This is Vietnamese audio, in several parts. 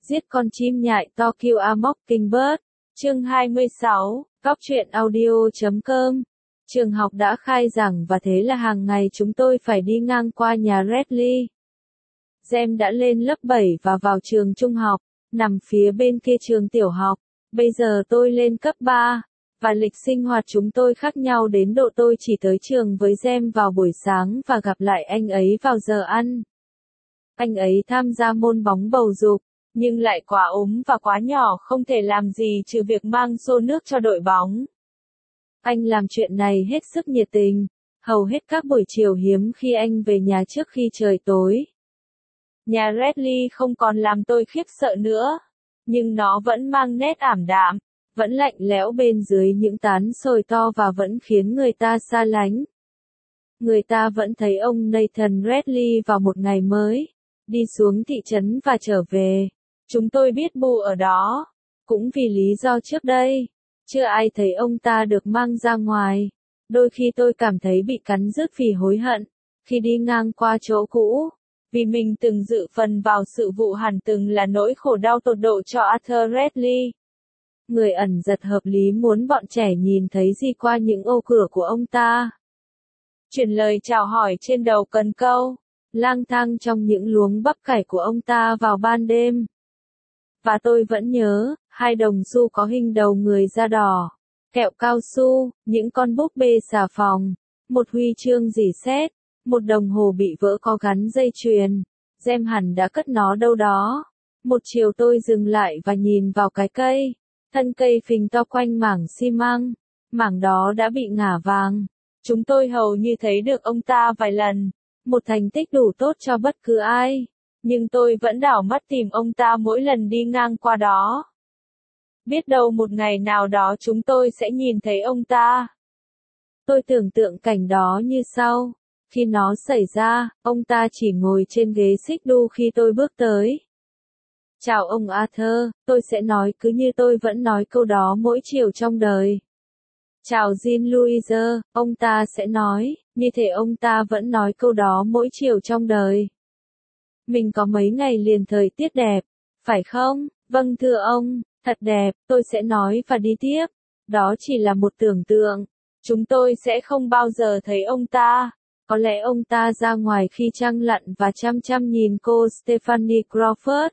Giết con chim nhại to kill a mockingbird. Chương 26, Góc truyện audio.com. Trường học đã khai giảng và thế là hàng ngày chúng tôi phải đi ngang qua nhà Redley. Gem đã lên lớp 7 và vào trường trung học, nằm phía bên kia trường tiểu học. Bây giờ tôi lên cấp 3, và lịch sinh hoạt chúng tôi khác nhau đến độ tôi chỉ tới trường với Gem vào buổi sáng và gặp lại anh ấy vào giờ ăn. Anh ấy tham gia môn bóng bầu dục, nhưng lại quá ốm và quá nhỏ không thể làm gì trừ việc mang xô nước cho đội bóng. Anh làm chuyện này hết sức nhiệt tình, hầu hết các buổi chiều hiếm khi anh về nhà trước khi trời tối. Nhà Redley không còn làm tôi khiếp sợ nữa, nhưng nó vẫn mang nét ảm đạm, vẫn lạnh lẽo bên dưới những tán sồi to và vẫn khiến người ta xa lánh. Người ta vẫn thấy ông Nathan Redley vào một ngày mới, đi xuống thị trấn và trở về. Chúng tôi biết Boo ở đó, cũng vì lý do trước đây. Chưa ai thấy ông ta được mang ra ngoài. Đôi khi tôi cảm thấy bị cắn rứt vì hối hận, khi đi ngang qua chỗ cũ, vì mình từng dự phần vào sự vụ hẳn từng là nỗi khổ đau tột độ cho Arthur Redley. Người ẩn giật hợp lý muốn bọn trẻ nhìn thấy gì qua những ô cửa của ông ta. Truyền lời chào hỏi trên đầu cần câu, lang thang trong những luống bắp cải của ông ta vào ban đêm. Và tôi vẫn nhớ, 2 đồng xu có hình đầu người da đỏ, kẹo cao su, những con búp bê xà phòng, một huy chương rỉ sét, một đồng hồ bị vỡ có gắn dây chuyền. Gem hẳn đã cất nó đâu đó. Một chiều tôi dừng lại và nhìn vào cái cây. Thân cây phình to quanh mảng xi măng. Mảng đó đã bị ngả vàng. Chúng tôi hầu như thấy được ông ta vài lần. Một thành tích đủ tốt cho bất cứ ai. Nhưng tôi vẫn đảo mắt tìm ông ta mỗi lần đi ngang qua đó. Biết đâu một ngày nào đó chúng tôi sẽ nhìn thấy ông ta. Tôi tưởng tượng cảnh đó như sau. Khi nó xảy ra, ông ta chỉ ngồi trên ghế xích đu khi tôi bước tới. Chào ông Arthur, tôi sẽ nói cứ như tôi vẫn nói câu đó mỗi chiều trong đời. Chào Jean Louise, ông ta sẽ nói, như thể ông ta vẫn nói câu đó mỗi chiều trong đời. Mình có mấy ngày liền thời tiết đẹp, phải không? Vâng thưa ông, thật đẹp, tôi sẽ nói và đi tiếp. Đó chỉ là một tưởng tượng. Chúng tôi sẽ không bao giờ thấy ông ta. Có lẽ ông ta ra ngoài khi trăng lặn và chăm chăm nhìn cô Stephanie Crawford.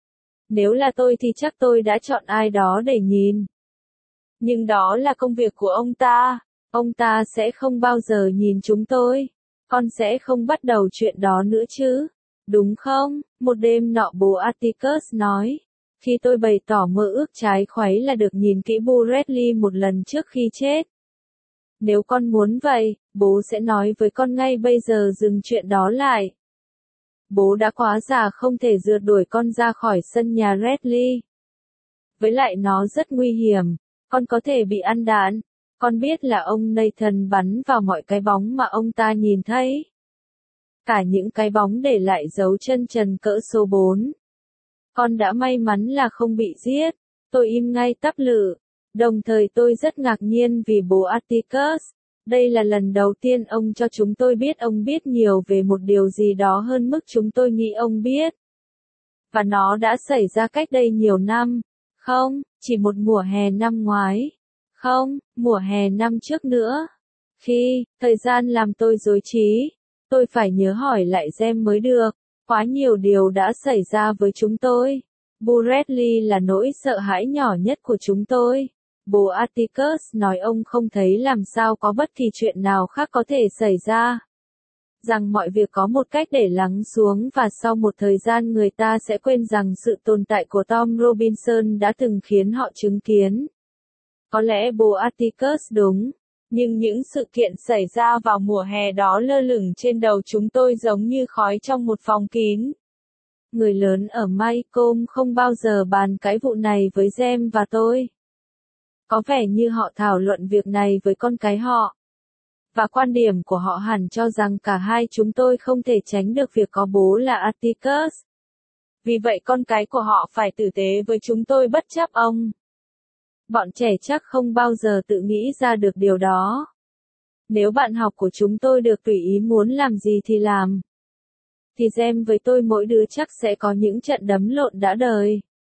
Nếu là tôi thì chắc tôi đã chọn ai đó để nhìn. Nhưng đó là công việc của ông ta. Ông ta sẽ không bao giờ nhìn chúng tôi. Con sẽ không bắt đầu chuyện đó nữa chứ. Đúng không? Một đêm nọ bố Atticus nói. Khi tôi bày tỏ mơ ước trái khuấy là được nhìn kỹ Boo Redley một lần trước khi chết. Nếu con muốn vậy, bố sẽ nói với con ngay bây giờ dừng chuyện đó lại. Bố đã quá già không thể rượt đuổi con ra khỏi sân nhà Redley. Với lại nó rất nguy hiểm, con có thể bị ăn đạn. Con biết là ông Nathan bắn vào mọi cái bóng mà ông ta nhìn thấy. Cả những cái bóng để lại dấu chân trần cỡ số 4. Con đã may mắn là không bị giết. Tôi im ngay tắp lự. Đồng thời tôi rất ngạc nhiên vì bố Atticus. Đây là lần đầu tiên ông cho chúng tôi biết ông biết nhiều về một điều gì đó hơn mức chúng tôi nghĩ ông biết. Và nó đã xảy ra cách đây nhiều năm. Không, chỉ một mùa hè năm ngoái. Không, mùa hè năm trước nữa. Khi, thời gian làm tôi rối trí. Tôi phải nhớ hỏi lại Gem mới được. Quá nhiều điều đã xảy ra với chúng tôi. Boo Redley là nỗi sợ hãi nhỏ nhất của chúng tôi. Bố Atticus nói ông không thấy làm sao có bất kỳ chuyện nào khác có thể xảy ra. Rằng mọi việc có một cách để lắng xuống và sau một thời gian người ta sẽ quên rằng sự tồn tại của Tom Robinson đã từng khiến họ chứng kiến. Có lẽ bố Atticus đúng, nhưng những sự kiện xảy ra vào mùa hè đó lơ lửng trên đầu chúng tôi giống như khói trong một phòng kín. Người lớn ở Maycomb không bao giờ bàn cái vụ này với Gem và tôi. Có vẻ như họ thảo luận việc này với con cái họ. Và quan điểm của họ hẳn cho rằng cả hai chúng tôi không thể tránh được việc có bố là Atticus. Vì vậy con cái của họ phải tử tế với chúng tôi bất chấp ông. Bọn trẻ chắc không bao giờ tự nghĩ ra được điều đó. Nếu bạn học của chúng tôi được tùy ý muốn làm gì thì làm. Thì Gem với tôi mỗi đứa chắc sẽ có những trận đấm lộn đã đời.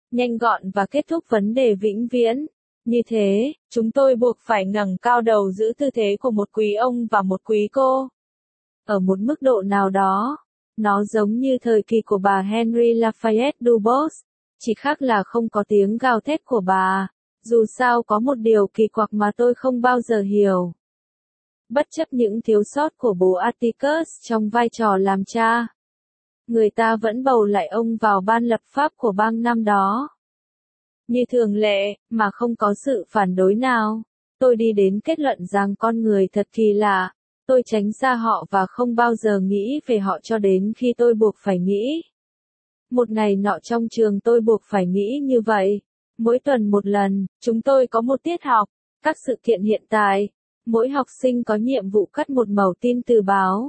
nhanh gọn và kết thúc vấn đề vĩnh viễn. Như thế, chúng tôi buộc phải ngẩng cao đầu giữ tư thế của một quý ông và một quý cô. Ở một mức độ nào đó, nó giống như thời kỳ của bà Henry Lafayette Dubos, chỉ khác là không có tiếng gào thét của bà. Dù sao có một điều kỳ quặc mà tôi không bao giờ hiểu. Bất chấp những thiếu sót của bố Atticus trong vai trò làm cha, người ta vẫn bầu lại ông vào ban lập pháp của bang năm đó. Như thường lệ, mà không có sự phản đối nào, tôi đi đến kết luận rằng con người thật kỳ lạ. Tôi tránh xa họ và không bao giờ nghĩ về họ cho đến khi tôi buộc phải nghĩ. Một ngày nọ trong trường tôi buộc phải nghĩ như vậy. Mỗi tuần một lần, chúng tôi có một tiết học, các sự kiện hiện tại. Mỗi học sinh có nhiệm vụ cắt một mẩu tin từ báo,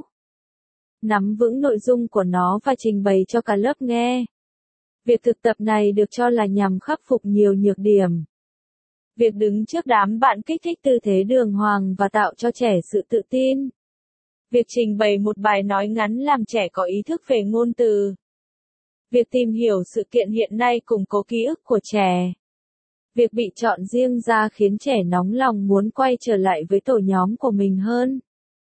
nắm vững nội dung của nó và trình bày cho cả lớp nghe. Việc thực tập này được cho là nhằm khắc phục nhiều nhược điểm. Việc đứng trước đám bạn kích thích tư thế đường hoàng và tạo cho trẻ sự tự tin. Việc trình bày một bài nói ngắn làm trẻ có ý thức về ngôn từ. Việc tìm hiểu sự kiện hiện nay củng cố ký ức của trẻ. Việc bị chọn riêng ra khiến trẻ nóng lòng muốn quay trở lại với tổ nhóm của mình hơn.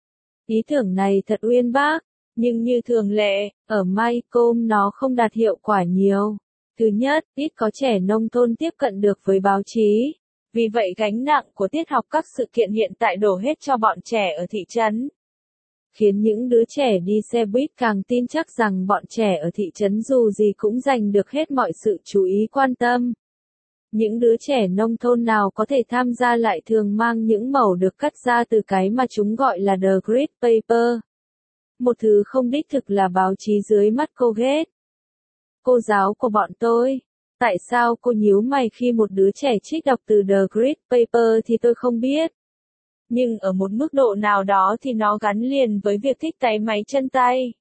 Ý tưởng này thật uyên bác, nhưng như thường lệ, ở Maycomb nó không đạt hiệu quả nhiều. Thứ nhất, ít có trẻ nông thôn tiếp cận được với báo chí. Vì vậy gánh nặng của tiết học các sự kiện hiện tại đổ hết cho bọn trẻ ở thị trấn. Khiến những đứa trẻ đi xe buýt càng tin chắc rằng bọn trẻ ở thị trấn dù gì cũng giành được hết mọi sự chú ý quan tâm. Những đứa trẻ nông thôn nào có thể tham gia lại thường mang những mẩu được cắt ra từ cái mà chúng gọi là the grid paper. Một thứ không đích thực là báo chí dưới mắt cô ghét. Cô giáo của bọn tôi. Tại sao cô nhíu mày khi một đứa trẻ trích đọc từ the grid paper thì tôi không biết. Nhưng ở một mức độ nào đó thì nó gắn liền với việc thích tay máy chân tay.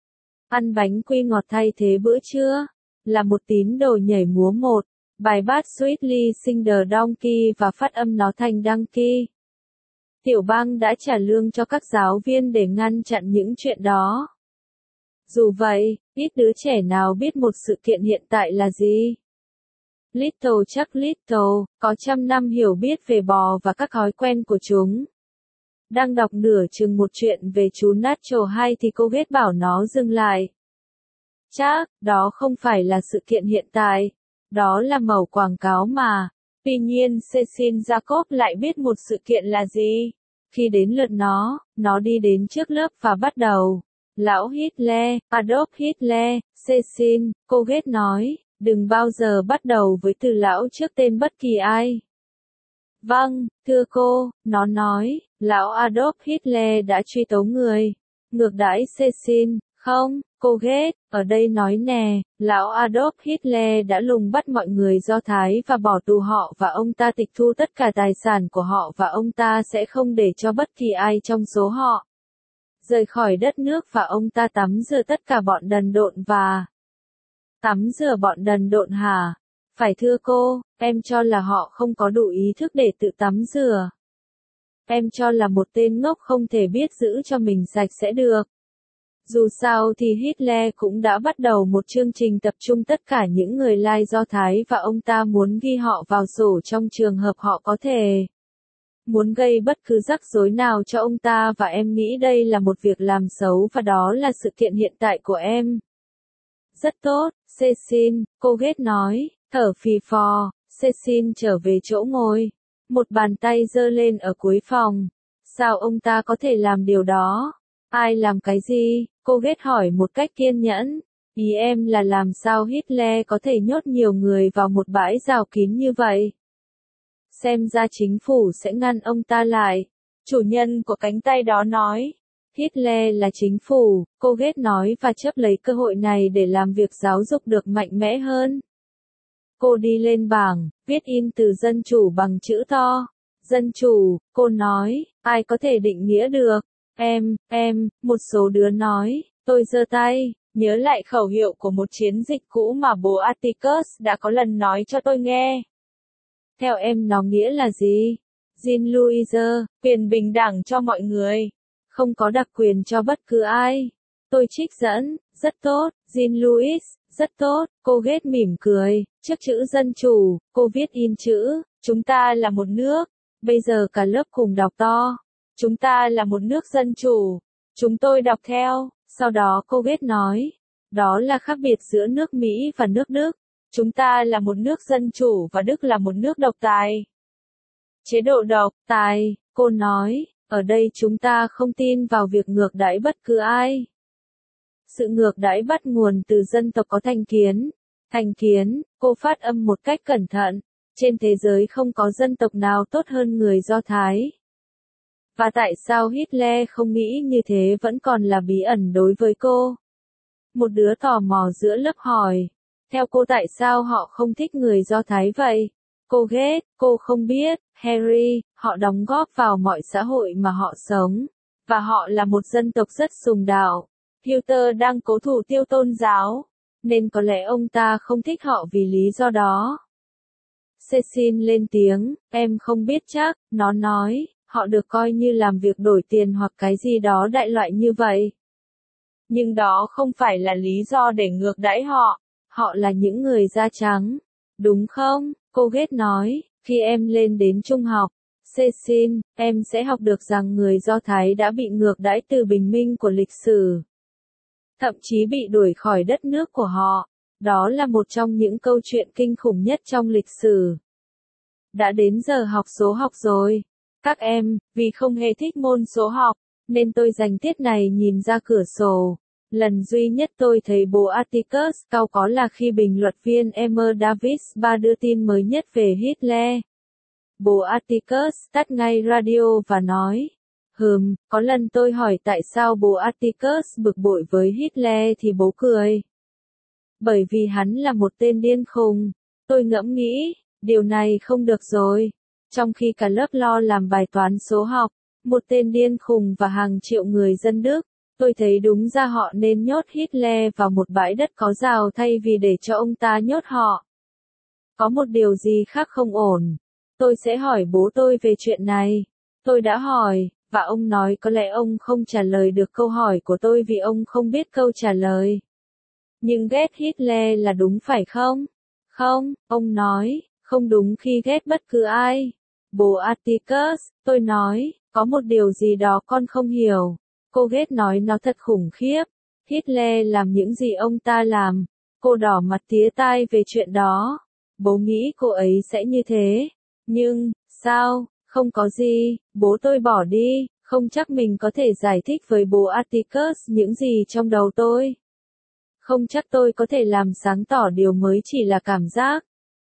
Ăn bánh quy ngọt thay thế bữa trưa. Là một tín đồ nhảy múa một. Bài bát Sweetly Sing the Donkey và phát âm nó thành Donkey. Tiểu bang đã trả lương cho các giáo viên để ngăn chặn những chuyện đó. Dù vậy, ít đứa trẻ nào biết một sự kiện hiện tại là gì. Little chắc Little, có trăm năm hiểu biết về bò và các thói quen của chúng. Đang đọc nửa chừng một chuyện về chú Nacho hay thì cô ghét bảo nó dừng lại. Chắc, đó không phải là sự kiện hiện tại. Đó là mẩu quảng cáo mà. Tuy nhiên Cecil Jacob lại biết một sự kiện là gì. Khi đến lượt nó đi đến trước lớp và bắt đầu. Lão Hitler, Adolf Hitler, Cecil, cô ghét nói, đừng bao giờ bắt đầu với từ lão trước tên bất kỳ ai. Vâng, thưa cô, nó nói, lão Adolf Hitler đã truy tố người. Ngược đãi Cecil, không, cô ghét, ở đây nói nè, lão Adolf Hitler đã lùng bắt mọi người Do Thái và bỏ tù họ và ông ta tịch thu tất cả tài sản của họ và ông ta sẽ không để cho bất kỳ ai trong số họ rời khỏi đất nước và ông ta tắm rửa tất cả bọn đần độn và... Tắm rửa bọn đần độn hả? Phải thưa cô, em cho là họ không có đủ ý thức để tự tắm rửa. Em cho là một tên ngốc không thể biết giữ cho mình sạch sẽ được. Dù sao thì Hitler cũng đã bắt đầu một chương trình tập trung tất cả những người lai Do Thái và ông ta muốn ghi họ vào sổ trong trường hợp họ có thể muốn gây bất cứ rắc rối nào cho ông ta và em nghĩ đây là một việc làm xấu và đó là sự kiện hiện tại của em. Rất tốt, Cecil, cô ghét nói, thở phì phò, Cecil trở về chỗ ngồi. Một bàn tay giơ lên ở cuối phòng. Sao ông ta có thể làm điều đó? Ai làm cái gì? Cô ghét hỏi một cách kiên nhẫn. Ý em là làm sao Hitler có thể nhốt nhiều người vào một bãi rào kín như vậy? Xem ra chính phủ sẽ ngăn ông ta lại. Chủ nhân của cánh tay đó nói. Hitler là chính phủ, cô ghét nói và chấp lấy cơ hội này để làm việc giáo dục được mạnh mẽ hơn. Cô đi lên bảng, viết in từ dân chủ bằng chữ to. Dân chủ, cô nói, ai có thể định nghĩa được? Một số đứa nói, tôi giơ tay, nhớ lại khẩu hiệu của một chiến dịch cũ mà bố Atticus đã có lần nói cho tôi nghe. Theo em nó nghĩa là gì? Jean-Louis, quyền bình đẳng cho mọi người. Không có đặc quyền cho bất cứ ai. Tôi trích dẫn, rất tốt, Jean-Louis, Rất tốt, cô ghét mỉm cười, trước chữ dân chủ, cô viết in chữ, chúng ta là một nước, bây giờ cả lớp cùng đọc to, chúng ta là một nước dân chủ, chúng tôi đọc theo, sau đó cô ghét nói, đó là khác biệt giữa nước Mỹ và nước Đức, chúng ta là một nước dân chủ và Đức là một nước độc tài. Chế độ độc tài, cô nói, ở đây chúng ta không tin vào việc ngược đãi bất cứ ai. Sự ngược đãi bắt nguồn từ dân tộc có thành kiến. Thành kiến, cô phát âm một cách cẩn thận. Trên thế giới không có dân tộc nào tốt hơn người Do Thái. Và tại sao Hitler không nghĩ như thế vẫn còn là bí ẩn đối với cô? Một đứa tò mò giữa lớp hỏi. Theo cô tại sao họ không thích người Do Thái vậy? Cô ghét, cô không biết, Harry, họ đóng góp vào mọi xã hội mà họ sống. Và họ là một dân tộc rất sùng đạo. Peter đang cố thủ tiêu tôn giáo, nên có lẽ ông ta không thích họ vì lý do đó. Cecil lên tiếng, em không biết chắc, nó nói, họ được coi như làm việc đổi tiền hoặc cái gì đó đại loại như vậy. Nhưng đó không phải là lý do để ngược đãi họ, họ là những người da trắng, đúng không? Cô ghét nói, khi em lên đến trung học, Cecil, em sẽ học được rằng người Do Thái đã bị ngược đãi từ bình minh của lịch sử. Thậm chí bị đuổi khỏi đất nước của họ. Đó là một trong những câu chuyện kinh khủng nhất trong lịch sử. Đã đến giờ học số học rồi. Các em, vì không hề thích môn số học, nên tôi dành tiết này nhìn ra cửa sổ. Lần duy nhất tôi thấy bố Atticus cau có là khi bình luận viên Emma Davis ba đưa tin mới nhất về Hitler. Bố Atticus tắt ngay radio và nói, có lần tôi hỏi tại sao bố Atticus bực bội với Hitler thì bố cười. Bởi vì hắn là một tên điên khùng. Tôi ngẫm nghĩ, điều này không được rồi. Trong khi cả lớp lo làm bài toán số học, một tên điên khùng và hàng triệu người dân Đức, tôi thấy đúng ra họ nên nhốt Hitler vào một bãi đất có rào thay vì để cho ông ta nhốt họ. Có một điều gì khác không ổn. Tôi sẽ hỏi bố tôi về chuyện này. Tôi đã hỏi. Và ông nói có lẽ ông không trả lời được câu hỏi của tôi vì ông không biết câu trả lời. Nhưng ghét Hitler là đúng phải không? Không, ông nói, không đúng khi ghét bất cứ ai. Bố Atticus, tôi nói, có một điều gì đó con không hiểu. Cô ghét nói nó thật khủng khiếp. Hitler làm những gì ông ta làm. Cô đỏ mặt tía tai về chuyện đó. Bố nghĩ cô ấy sẽ như thế. Nhưng, sao? Không có gì, bố tôi bỏ đi, không chắc mình có thể giải thích với bố Atticus những gì trong đầu tôi. Không chắc tôi có thể làm sáng tỏ điều mới chỉ là cảm giác.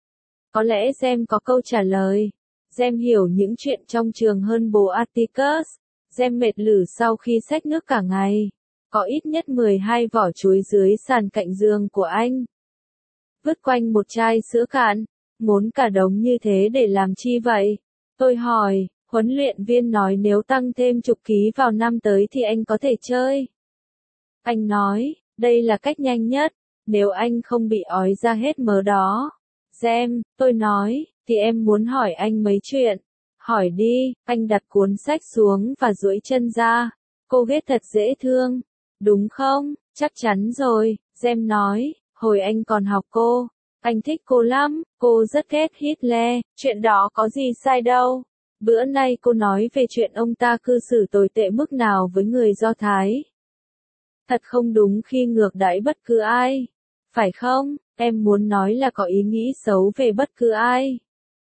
Có lẽ Gem có câu trả lời. Gem hiểu những chuyện trong trường hơn bố Atticus. Gem mệt lử sau khi xách nước cả ngày. Có ít nhất 12 vỏ chuối dưới sàn cạnh giường của anh. Vứt quanh một chai sữa cạn. Ngốn cả đống như thế để làm chi vậy? Tôi hỏi, huấn luyện viên nói nếu tăng thêm chục ký vào năm tới thì anh có thể chơi. Anh nói, đây là cách nhanh nhất, nếu anh không bị ói ra hết mớ đó. Gem, tôi nói, thì em muốn hỏi anh mấy chuyện. Hỏi đi, anh đặt cuốn sách xuống và duỗi chân ra. Cô ghét thật dễ thương. Đúng không? Chắc chắn rồi, Gem nói, hồi anh còn học cô. Anh thích cô lắm, cô rất ghét Hitler, chuyện đó có gì sai đâu. Bữa nay cô nói về chuyện ông ta cư xử tồi tệ mức nào với người Do Thái. Thật không đúng khi ngược đãi bất cứ ai. Phải không? Em muốn nói là có ý nghĩ xấu về bất cứ ai.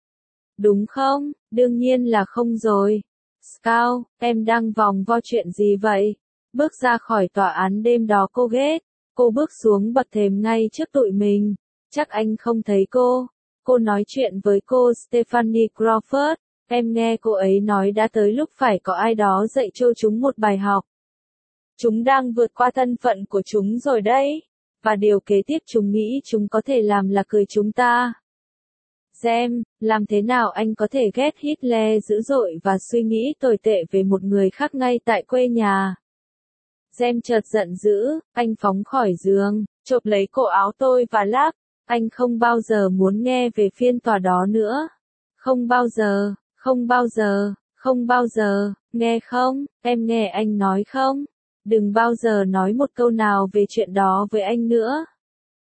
Đúng không? Đương nhiên là không rồi. Scout, em đang vòng vo chuyện gì vậy? Bước ra khỏi tòa án đêm đó cô ghét. Cô bước xuống bậc thềm ngay trước tụi mình. Chắc anh không thấy cô. Cô nói chuyện với cô Stephanie Crawford. Em nghe cô ấy nói đã tới lúc phải có ai đó dạy cho chúng một bài học. Chúng đang vượt qua thân phận của chúng rồi đấy. Và điều kế tiếp chúng nghĩ chúng có thể làm là cười chúng ta. Gem, làm thế nào anh có thể ghét Hitler dữ dội và suy nghĩ tồi tệ về một người khác ngay tại quê nhà? Gem chợt giận dữ, anh phóng khỏi giường, chộp lấy cổ áo tôi và lắc. Anh không bao giờ muốn nghe về phiên tòa đó nữa. Không bao giờ, không bao giờ, không bao giờ, nghe không, em nghe anh nói không? Đừng bao giờ nói một câu nào về chuyện đó với anh nữa.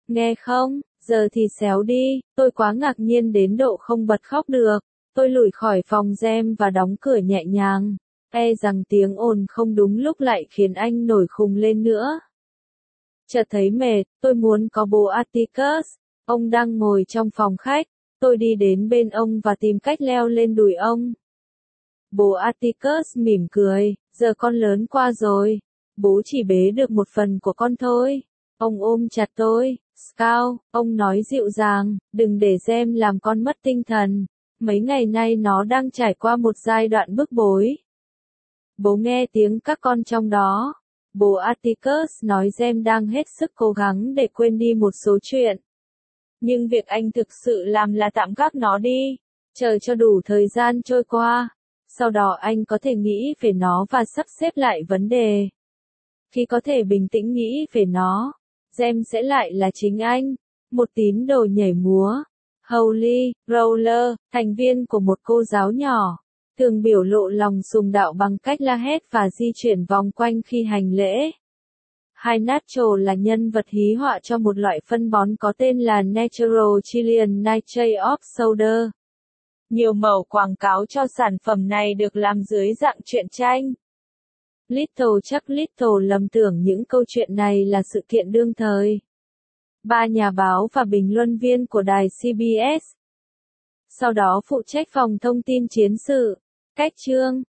Nghe không, giờ thì xéo đi, tôi quá ngạc nhiên đến độ không bật khóc được. Tôi lủi khỏi phòng gem và đóng cửa nhẹ nhàng. E rằng tiếng ồn không đúng lúc lại khiến anh nổi khùng lên nữa. Chợt thấy mệt, tôi muốn có bố Atticus. Ông đang ngồi trong phòng khách. Tôi đi đến bên ông và tìm cách leo lên đùi ông. Bố Atticus mỉm cười, giờ con lớn qua rồi. Bố chỉ bế được một phần của con thôi. Ông ôm chặt tôi. Scout, ông nói dịu dàng, đừng để Gem làm con mất tinh thần. Mấy ngày nay nó đang trải qua một giai đoạn bức bối. Bố nghe tiếng các con trong đó. Bố Atticus nói Gem đang hết sức cố gắng để quên đi một số chuyện. Nhưng việc anh thực sự làm là tạm gác nó đi, chờ cho đủ thời gian trôi qua. Sau đó anh có thể nghĩ về nó và sắp xếp lại vấn đề. Khi có thể bình tĩnh nghĩ về nó, Gem sẽ lại là chính anh, một tín đồ nhảy múa. Holy Roller, thành viên của một cô giáo nhỏ, thường biểu lộ lòng sùng đạo bằng cách la hét và di chuyển vòng quanh khi hành lễ. Hai Nacho là nhân vật hí họa cho một loại phân bón có tên là Natural Chilean Nitrate of Soda. Nhiều mẩu quảng cáo cho sản phẩm này được làm dưới dạng truyện tranh. Little lầm tưởng những câu chuyện này là sự kiện đương thời. Ba nhà báo và bình luận viên của đài CBS. Sau đó phụ trách phòng thông tin chiến sự. Cách chương